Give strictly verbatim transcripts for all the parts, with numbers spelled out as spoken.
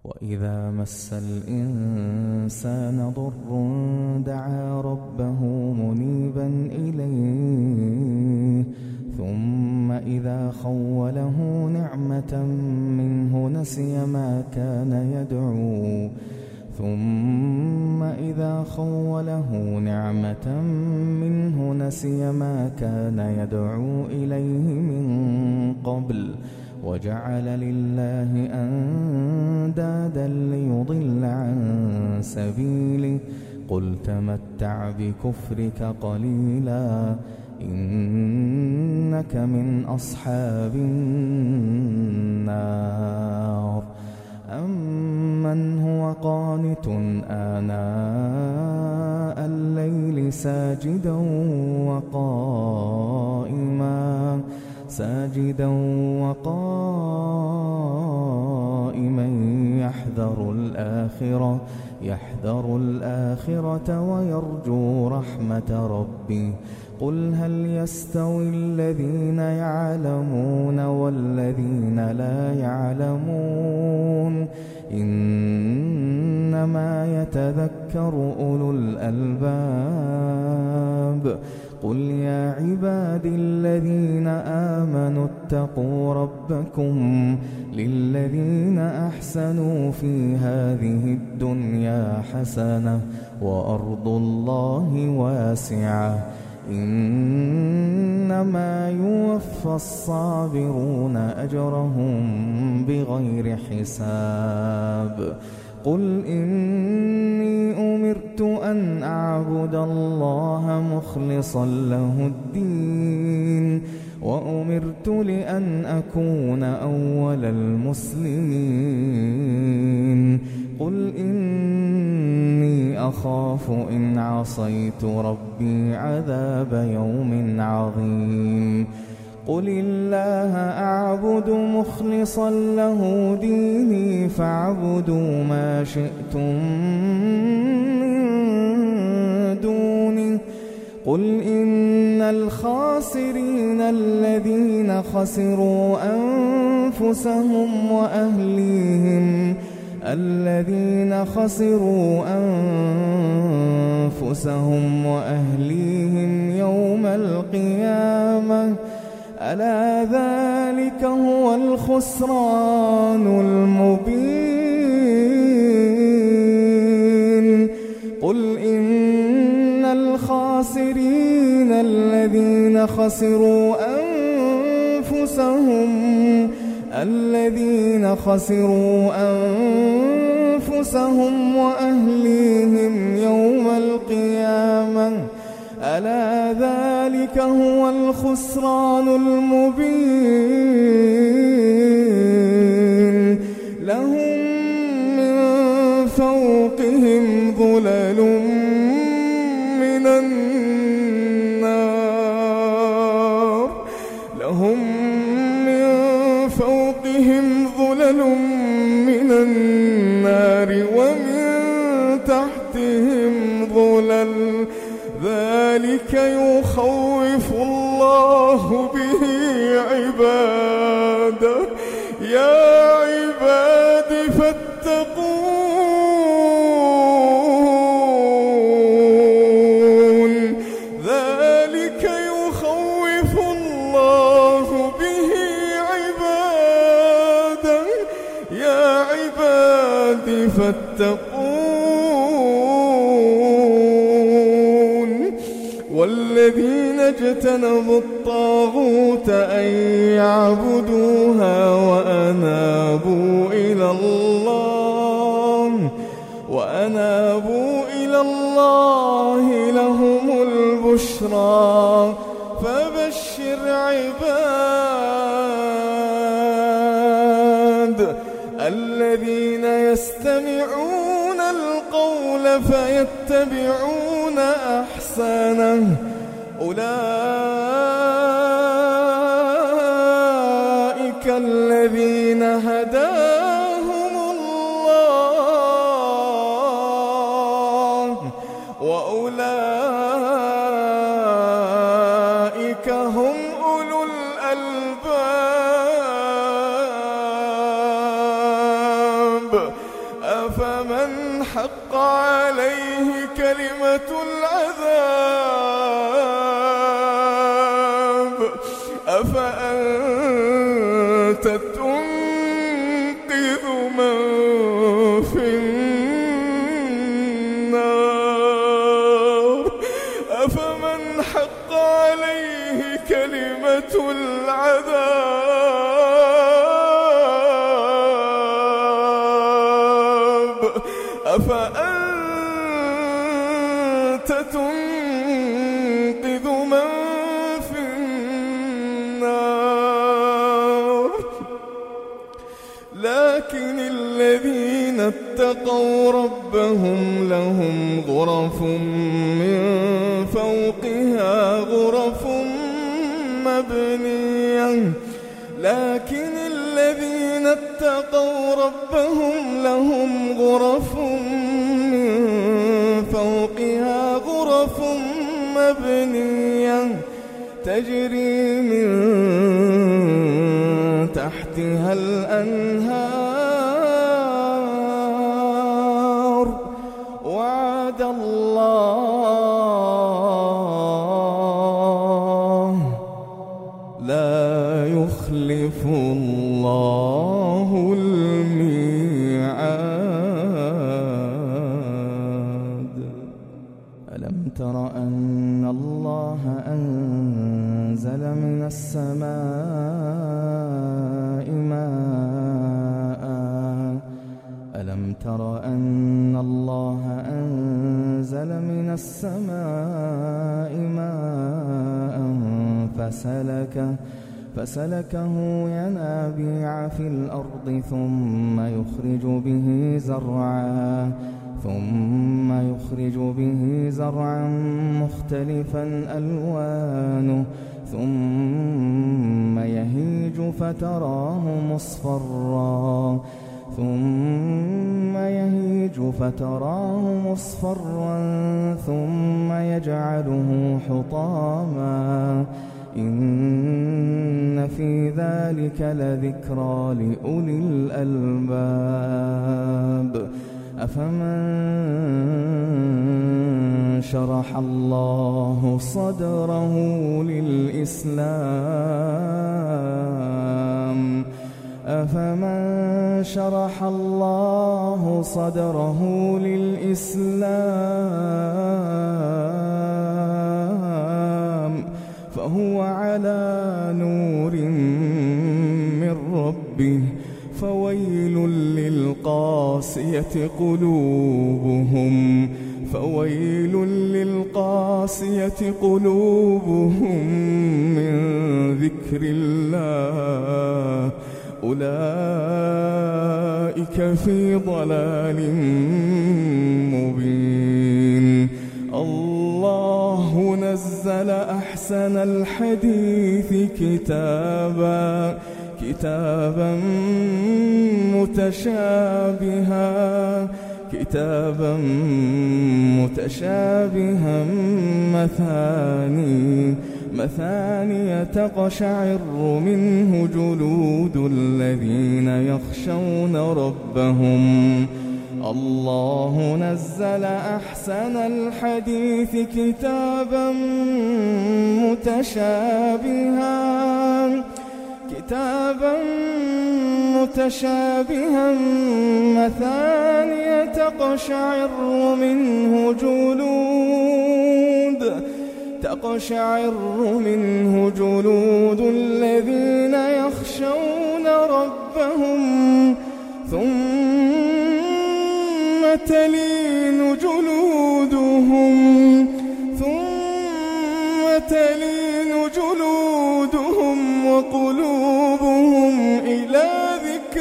وإذا مس الإنسان ضر دعا ربه منيبا إليه ثم إذا خوله نعمة منه نسي ما كان يدعو ثم إذا خوله نعمة منه نسي ما كان يدعو إليه من قبل وجعل لله أندادا ليضل عن سبيله قل تمتع بكفرك قليلا إنك من أصحاب النار أمن هو قانت آناء الليل ساجدا وقائما ساجدا وقائما يحذر الآخرة يحذر الآخرة ويرجو رحمة ربه قل هل يستوي الذين يعلمون والذين لا يعلمون إنما يتذكر أولو الألباب قل يا عبادي الذين آمنوا اتقوا ربكم للذين أحسنوا في هذه الدنيا حسنة وأرض الله واسعة إنما يوفى الصابرون أجرهم بغير حساب قل إني أمرت أن أعبد الله مخلصا له الدين وأمرت لأن أكون أول المسلمين قل إني أخاف إن عصيت ربي عذاب يوم عظيم قل الله أعبد مخلصا له ديني فاعبدوا ما شئتم من دونه قل إن الخاسرين الذين خسروا أنفسهم وأهليهم الذين خسروا أنفسهم وأهليهم يوم القيامة ألا ذلك هو الخسران المبين قل إن الخاسرين الذين خسروا أنفسهم الذين خسروا أنفسهم وأهليهم يوم القيامة ألا ذلك هو الخسران المبين لهم من فوقهم ظلل من النار لهم من فوقهم ظلل من النار ومن تحتهم ظلل ذلك يخوف الله به عباده يا عباد فاتقون ذلك يخوف الله به عباده يا عباد فاتقون والذين اجتنبوا الطاغوت أن يعبدوها وأنابوا إلى الله وأنابوا إلى الله لهم البشرى فبشر عباد الذين يستمعون القول فيتبعون أحسنه أولئك الذين هداهم الله وأولئك هم أولو الألباب أفمن حق عليه كلمة العذاب أفأنت تنقذ من في النار أفمن حق عليه كلمة العذاب أفأنت تنقذ من في النار لكن الذين اتقوا ربهم لهم غرف من فوقها غرف مبنية لكن الذين اتقوا ربهم لهم غرف من فوقها غرف مبنية تجري من تحتها الأنهار وعد الله لا يخلف الله الميعاد ألم تر أن الله أنزل من السماء ماء ألم تر أن الله أنزل من السماء ماء فسلكه فسلكه ينابيع في الأرض ثم يخرج به زرعا ثم يخرج به زرعا مختلفا ألوانه ثم يهيج فتراه مصفرا ثم يهيج فتراه مصفرا ثم يجعله حطاما إن في ذلك لذكرى لأولي الألباب أفمن شرح الله صدره للإسلام أفمن شرح الله صدره للإسلام فهو على نور من ربه فويل للقاسية قلوبهم فويل للقاسية قلوبهم من ذكر الله أولئك في ضلال مبين الله نزل أحسن الحديث كتابا كتابا متشابها كتابا متشابها مثاني مثاني تقشعر منه جلود الذين يخشون ربهم الله نزل أحسن الحديث كتابا متشابها كتابا متشابها مثانية تقشعر منه جلود تقشعر منه جلود الذين يخشون ربهم ثم تلين جلودهم ثم تلين جلودهم وقلوبهم إلى ذكر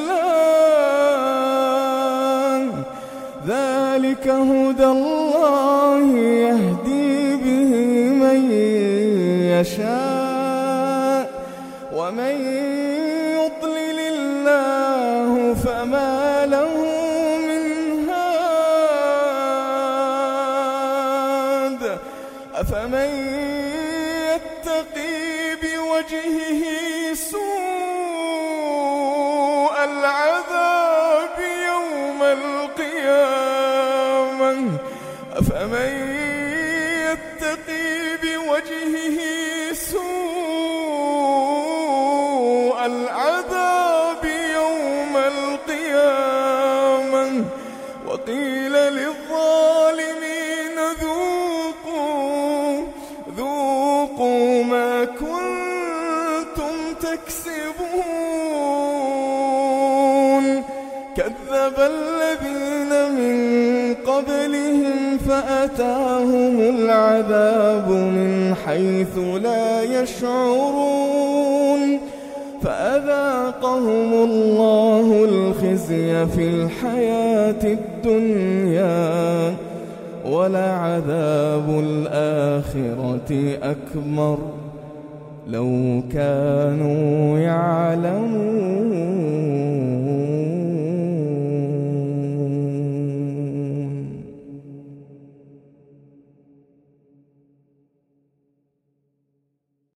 الله ذلك هدى الله يهدي به من يشاء ومن يضلل الله فما له من هاد أفمن يتقي بوجهه سوء العذاب يوم القيامة القيامة أفمن يتقي بوجهه سوء العذاب يوم القيامة وقيل للظالمين ذوقوا ذوقوا ما كنتم تكسبون كذب الذين من قبلهم فأتاهم العذاب من حيث لا يشعرون فأذاقهم الله الخزي في الحياة الدنيا ولعذاب الآخرة أكبر لو كانوا يعلمون.